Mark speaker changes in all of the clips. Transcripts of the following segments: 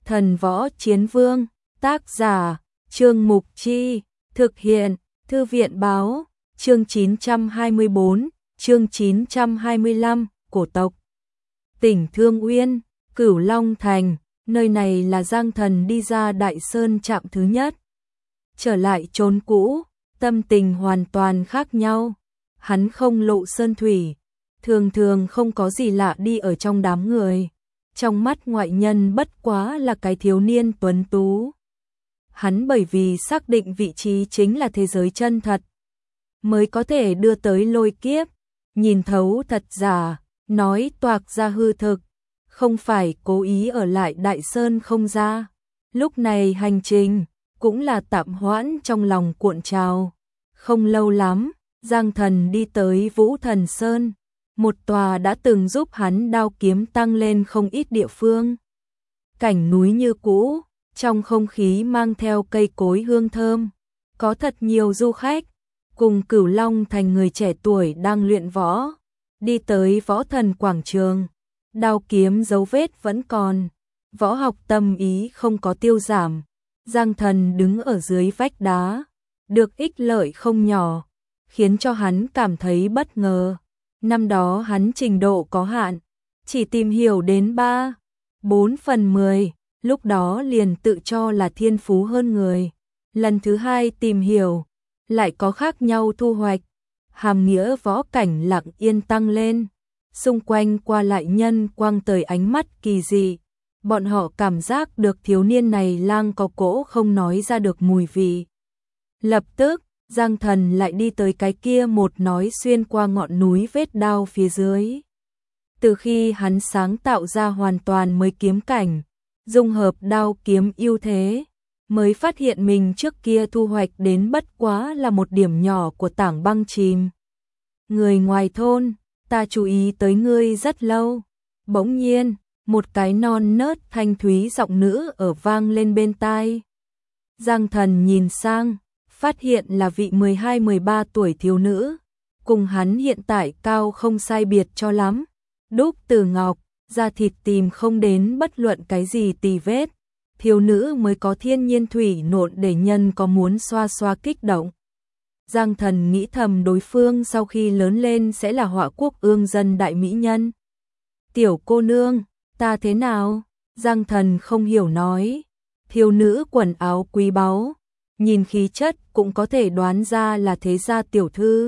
Speaker 1: Thần Võ Chiến Vương, tác giả, Trương Mục Chi, thực hiện, Thư viện báo, chương 924, chương 925, cổ tộc. Tỉnh Thương Uyên, Cửu Long Thành, nơi này là Giang Thần đi ra Đại Sơn trạm thứ nhất. Trở lại chốn cũ, tâm tình hoàn toàn khác nhau. Hắn không lộ sơn thủy, thường thường không có gì lạ đi ở trong đám người. Trong mắt ngoại nhân bất quá là cái thiếu niên tuấn tú. Hắn bởi vì xác định vị trí chính là thế giới chân thật, mới có thể đưa tới lôi kiếp, nhìn thấu thật giả, nói toạc ra hư thực, không phải cố ý ở lại Đại Sơn không ra. Lúc này hành trình cũng là tạm hoãn trong lòng cuộn trào. Không lâu lắm, Giang Thần đi tới Vũ Thần Sơn, một tòa đã từng giúp hắn đao kiếm tăng lên không ít địa phương. Cảnh núi như cũ, trong không khí mang theo cây cối hương thơm, có thật nhiều du khách cùng Cửu Long Thành người trẻ tuổi đang luyện võ, đi tới Võ Thần Quảng Trường. Đao kiếm dấu vết vẫn còn, võ học tâm ý không có tiêu giảm. Giang Thần đứng ở dưới vách đá, được ích lợi không nhỏ, khiến cho hắn cảm thấy bất ngờ. Năm đó hắn trình độ có hạn, chỉ tìm hiểu đến 3/4/10, lúc đó liền tự cho là thiên phú hơn người. Lần thứ hai tìm hiểu, lại có khác nhau thu hoạch, hàm nghĩa võ cảnh lặng yên tăng lên. Xung quanh qua lại nhân quang tới ánh mắt kỳ dị, bọn họ cảm giác được thiếu niên này lang có cỗ không nói ra được mùi vị. Lập tức, Giang Thần lại đi tới cái kia một nói xuyên qua ngọn núi vết đao phía dưới. Từ khi hắn sáng tạo ra hoàn toàn mới kiếm cảnh, dung hợp đao kiếm ưu thế, mới phát hiện mình trước kia thu hoạch đến bất quá là một điểm nhỏ của tảng băng chìm. Người ngoài thôn, ta chú ý tới ngươi rất lâu. Bỗng nhiên, một cái non nớt thanh thúy giọng nữ ở vang lên bên tai. Giang Thần nhìn sang, phát hiện là vị 12-13 tuổi thiếu nữ, cùng hắn hiện tại cao không sai biệt cho lắm. Đúc từ ngọc, da thịt tìm không đến bất luận cái gì tì vết. Thiếu nữ mới có thiên nhiên thủy nộn để nhân có muốn xoa xoa kích động. Giang Thần nghĩ thầm đối phương sau khi lớn lên sẽ là Họa Quốc ương dân đại mỹ nhân. Tiểu cô nương, ta thế nào? Giang Thần không hiểu nói. Thiếu nữ quần áo quý báu, nhìn khí chất cũng có thể đoán ra là thế gia tiểu thư.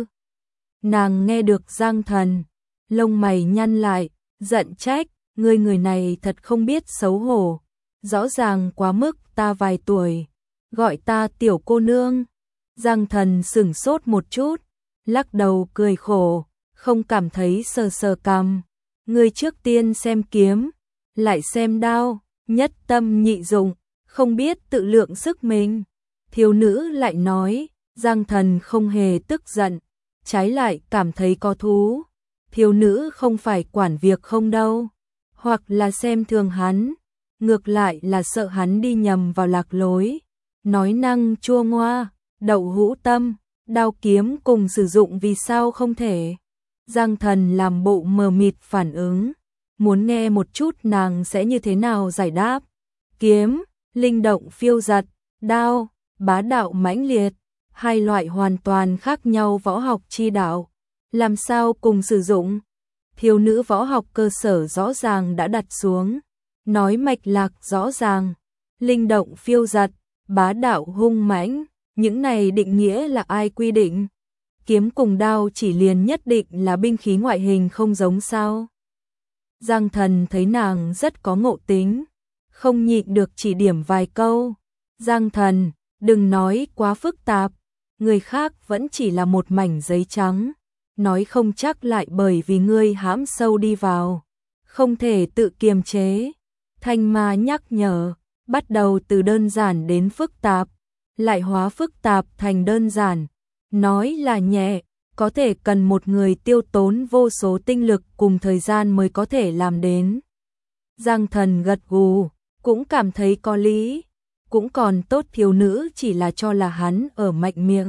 Speaker 1: Nàng nghe được Giang Thần, lông mày nhăn lại, giận trách, ngươi người này thật không biết xấu hổ, rõ ràng quá mức ta vài tuổi, gọi ta tiểu cô nương. Giang Thần sửng sốt một chút, lắc đầu cười khổ, không cảm thấy sờ sờ cằm. Ngươi trước tiên xem kiếm, lại xem đao, nhất tâm nhị dụng, không biết tự lượng sức mình. Thiếu nữ lại nói. Giang Thần không hề tức giận, trái lại cảm thấy có thú. Thiếu nữ không phải quản việc không đâu, hoặc là xem thường hắn, ngược lại là sợ hắn đi nhầm vào lạc lối. Nói năng chua ngoa, đậu hũ tâm, đao kiếm cùng sử dụng vì sao không thể. Giang Thần làm bộ mờ mịt phản ứng, muốn nghe một chút nàng sẽ như thế nào giải đáp. Kiếm, linh động phiêu giật, đao, bá đạo mãnh liệt, hai loại hoàn toàn khác nhau võ học chi đạo, làm sao cùng sử dụng. Thiếu nữ võ học cơ sở rõ ràng đã đặt xuống, nói mạch lạc rõ ràng, linh động phiêu giật, bá đạo hung mãnh, những này định nghĩa là ai quy định? Kiếm cùng đao chỉ liền nhất định là binh khí ngoại hình không giống sao? Giang Thần thấy nàng rất có ngộ tính, không nhịn được chỉ điểm vài câu. Giang Thần, đừng nói quá phức tạp, người khác vẫn chỉ là một mảnh giấy trắng, nói không chắc lại bởi vì ngươi hãm sâu đi vào, không thể tự kiềm chế. Thanh Ma nhắc nhở, bắt đầu từ đơn giản đến phức tạp, lại hóa phức tạp thành đơn giản, nói là nhẹ, có thể cần một người tiêu tốn vô số tinh lực cùng thời gian mới có thể làm đến. Giang Thần gật gù, cũng cảm thấy có lý, cũng còn tốt thiếu nữ chỉ là cho là hắn ở mạnh miệng.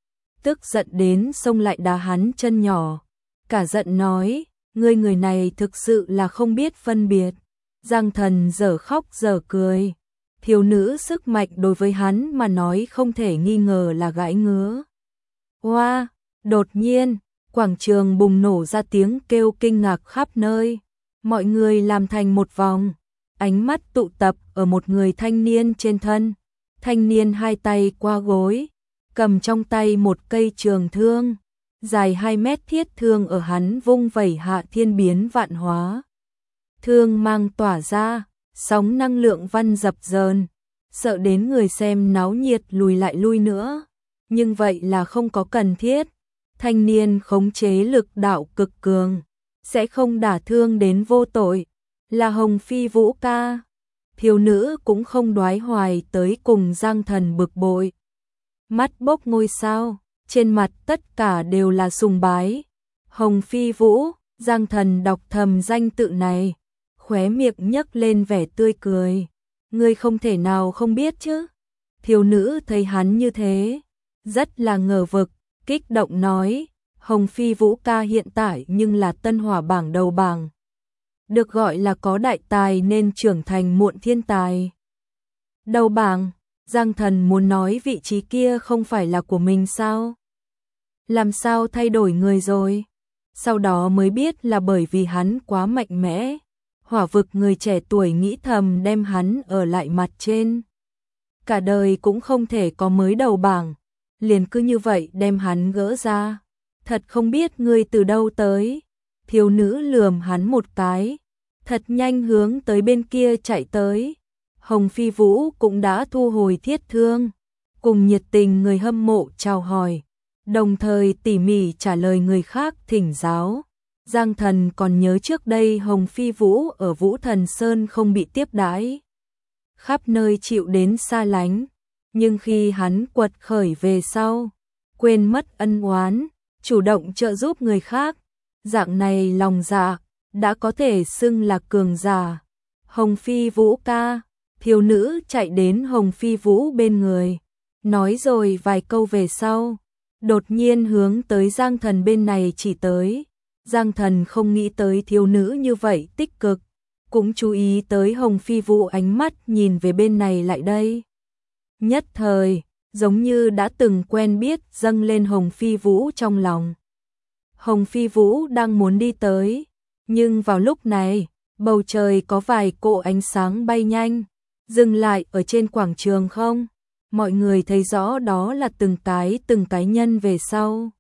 Speaker 1: Tức giận đến xông lại đá hắn chân nhỏ, cả giận nói, ngươi người này thực sự là không biết phân biệt, Giang Thần dở khóc dở cười. Thiếu nữ sức mạnh đối với hắn mà nói không thể nghi ngờ là gãi ngứa. Oa, đột nhiên, quảng trường bùng nổ ra tiếng kêu kinh ngạc khắp nơi. Mọi người làm thành một vòng, ánh mắt tụ tập ở một người thanh niên trên thân. Thanh niên hai tay qua gối, cầm trong tay một cây trường thương, dài 2 mét thiết thương ở hắn vung vẩy hạ thiên biến vạn hóa. Thương mang tỏa ra, sóng năng lượng văn dập dờn, sợ đến người xem náo nhiệt lùi lại lui nữa. Nhưng vậy là không có cần thiết. Thanh niên khống chế lực đạo cực cường, sẽ không đả thương đến vô tội, là Hồng Phi Vũ ca. Thiếu nữ cũng không đoái hoài tới cùng Giang Thần bực bội. Mắt bốc ngôi sao, trên mặt tất cả đều là sùng bái. Hồng Phi Vũ, Giang Thần đọc thầm danh tự này, khóe miệng nhấc lên vẻ tươi cười. Ngươi không thể nào không biết chứ. Thiếu nữ thấy hắn như thế, rất là ngờ vực, kích động nói, Hồng Phi Vũ ca hiện tại nhưng là tân hỏa bảng đầu bảng. Được gọi là có đại tài nên trưởng thành muộn thiên tài. Đầu bảng, Giang Thần muốn nói vị trí kia không phải là của mình sao? Làm sao thay đổi người rồi? Sau đó mới biết là bởi vì hắn quá mạnh mẽ. Hỏa vực người trẻ tuổi nghĩ thầm đem hắn ở lại mặt trên. Cả đời cũng không thể có mới đầu bảng, liền cứ như vậy đem hắn gỡ ra. Thật không biết ngươi từ đâu tới. Thiếu nữ lườm hắn một cái, thật nhanh hướng tới bên kia chạy tới. Hồng Phi Vũ cũng đã thu hồi thiết thương, cùng nhiệt tình người hâm mộ chào hỏi, đồng thời tỉ mỉ trả lời người khác thỉnh giáo. Giang Thần còn nhớ trước đây Hồng Phi Vũ ở Vũ Thần Sơn không bị tiếp đãi, khắp nơi chịu đến xa lánh, nhưng khi hắn quật khởi về sau, quên mất ân oán, chủ động trợ giúp người khác, dạng này lòng dạ đã có thể xưng là cường giả. Hồng Phi Vũ ca, thiếu nữ chạy đến Hồng Phi Vũ bên người, nói rồi vài câu về sau, đột nhiên hướng tới Giang Thần bên này chỉ tới. Giang Thần không nghĩ tới thiếu nữ như vậy tích cực, cũng chú ý tới Hồng Phi Vũ ánh mắt nhìn về bên này lại đây. Nhất thời, giống như đã từng quen biết dâng lên Hồng Phi Vũ trong lòng. Hồng Phi Vũ đang muốn đi tới, nhưng vào lúc này, bầu trời có vài cỗ ánh sáng bay nhanh, dừng lại ở trên quảng trường không? Mọi người thấy rõ đó là từng cái nhân về sau.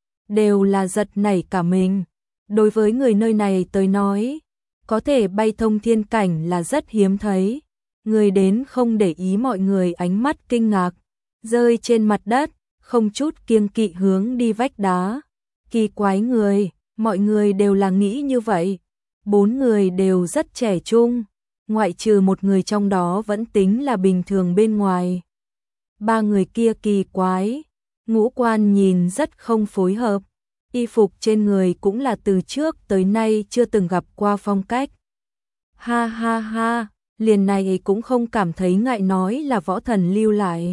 Speaker 1: Đều là giật nảy cả mình. Đối với người nơi này tới nói, có thể bay thông thiên cảnh là rất hiếm thấy. Người đến không để ý mọi người ánh mắt kinh ngạc, rơi trên mặt đất, không chút kiêng kỵ hướng đi vách đá. Kỳ quái người, mọi người đều là nghĩ như vậy. 4 người đều rất trẻ trung, ngoại trừ một người trong đó vẫn tính là bình thường bên ngoài. 3 người kia kỳ quái, ngũ quan nhìn rất không phối hợp, y phục trên người cũng là từ trước tới nay chưa từng gặp qua phong cách. Ha ha ha, liền này cũng không cảm thấy ngại nói là võ thần lưu lại.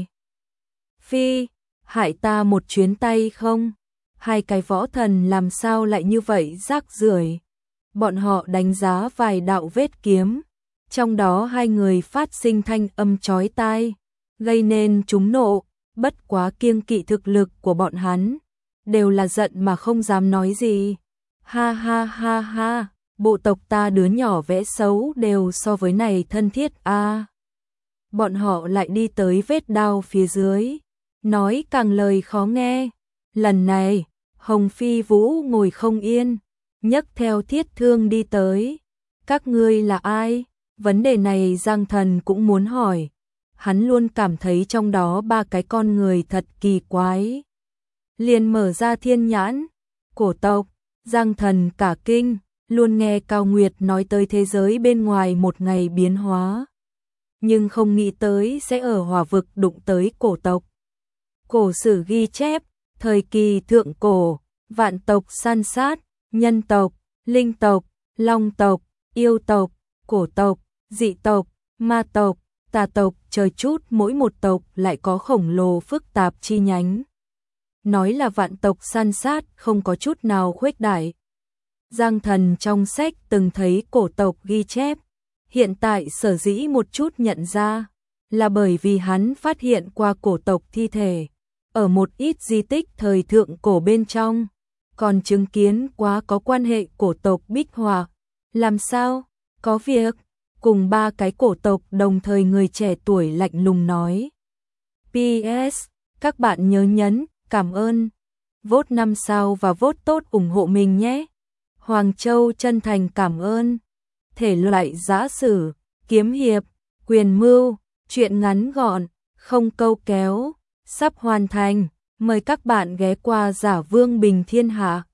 Speaker 1: Phi, hại ta một chuyến tay không? 2 cái võ thần làm sao lại như vậy rác rưởi? Bọn họ đánh giá vài đạo vết kiếm, trong đó 2 người phát sinh thanh âm chói tai, gây nên chúng nộ, bất quá kiêng kỵ thực lực của bọn hắn, đều là giận mà không dám nói gì. Ha ha ha ha, bộ tộc ta đứa nhỏ vẽ xấu đều so với này thân thiết a. Bọn họ lại đi tới vết đao phía dưới, nói càng lời khó nghe. Lần này, Hồng Phi Vũ ngồi không yên, nhấc theo thiết thương đi tới. Các ngươi là ai? Vấn đề này Giang Thần cũng muốn hỏi. Hắn luôn cảm thấy trong đó 3 cái con người thật kỳ quái. Liền mở ra thiên nhãn, cổ tộc, Giang Thần cả kinh, luôn nghe Cao Nguyệt nói tới thế giới bên ngoài một ngày biến hóa. Nhưng không nghĩ tới sẽ ở hỏa vực đụng tới cổ tộc. Cổ sử ghi chép, thời kỳ thượng cổ, vạn tộc san sát, nhân tộc, linh tộc, long tộc, yêu tộc, cổ tộc, dị tộc, ma tộc, tà tộc, trời chút mỗi một tộc lại có khổng lồ phức tạp chi nhánh. Nói là vạn tộc san sát không có chút nào khuếch đại. Giang Thần trong sách từng thấy cổ tộc ghi chép, Hiện tại sở dĩ một chút nhận ra là bởi vì hắn phát hiện qua cổ tộc thi thể ở một ít di tích thời thượng cổ bên trong, còn chứng kiến quá có quan hệ cổ tộc Bích Họa. Làm sao? Có việc. Cùng ba cái cổ tộc đồng thời người trẻ tuổi lạnh lùng nói. PS, các bạn nhớ nhấn cảm ơn, vote 5 sao và vote tốt ủng hộ mình nhé. Hoàng Châu chân thành cảm ơn. Thể loại giã sử, kiếm hiệp, quyền mưu, truyện ngắn gọn, không câu kéo, sắp hoàn thành. Mời các bạn ghé qua Giả Vương Bình Thiên Hạ.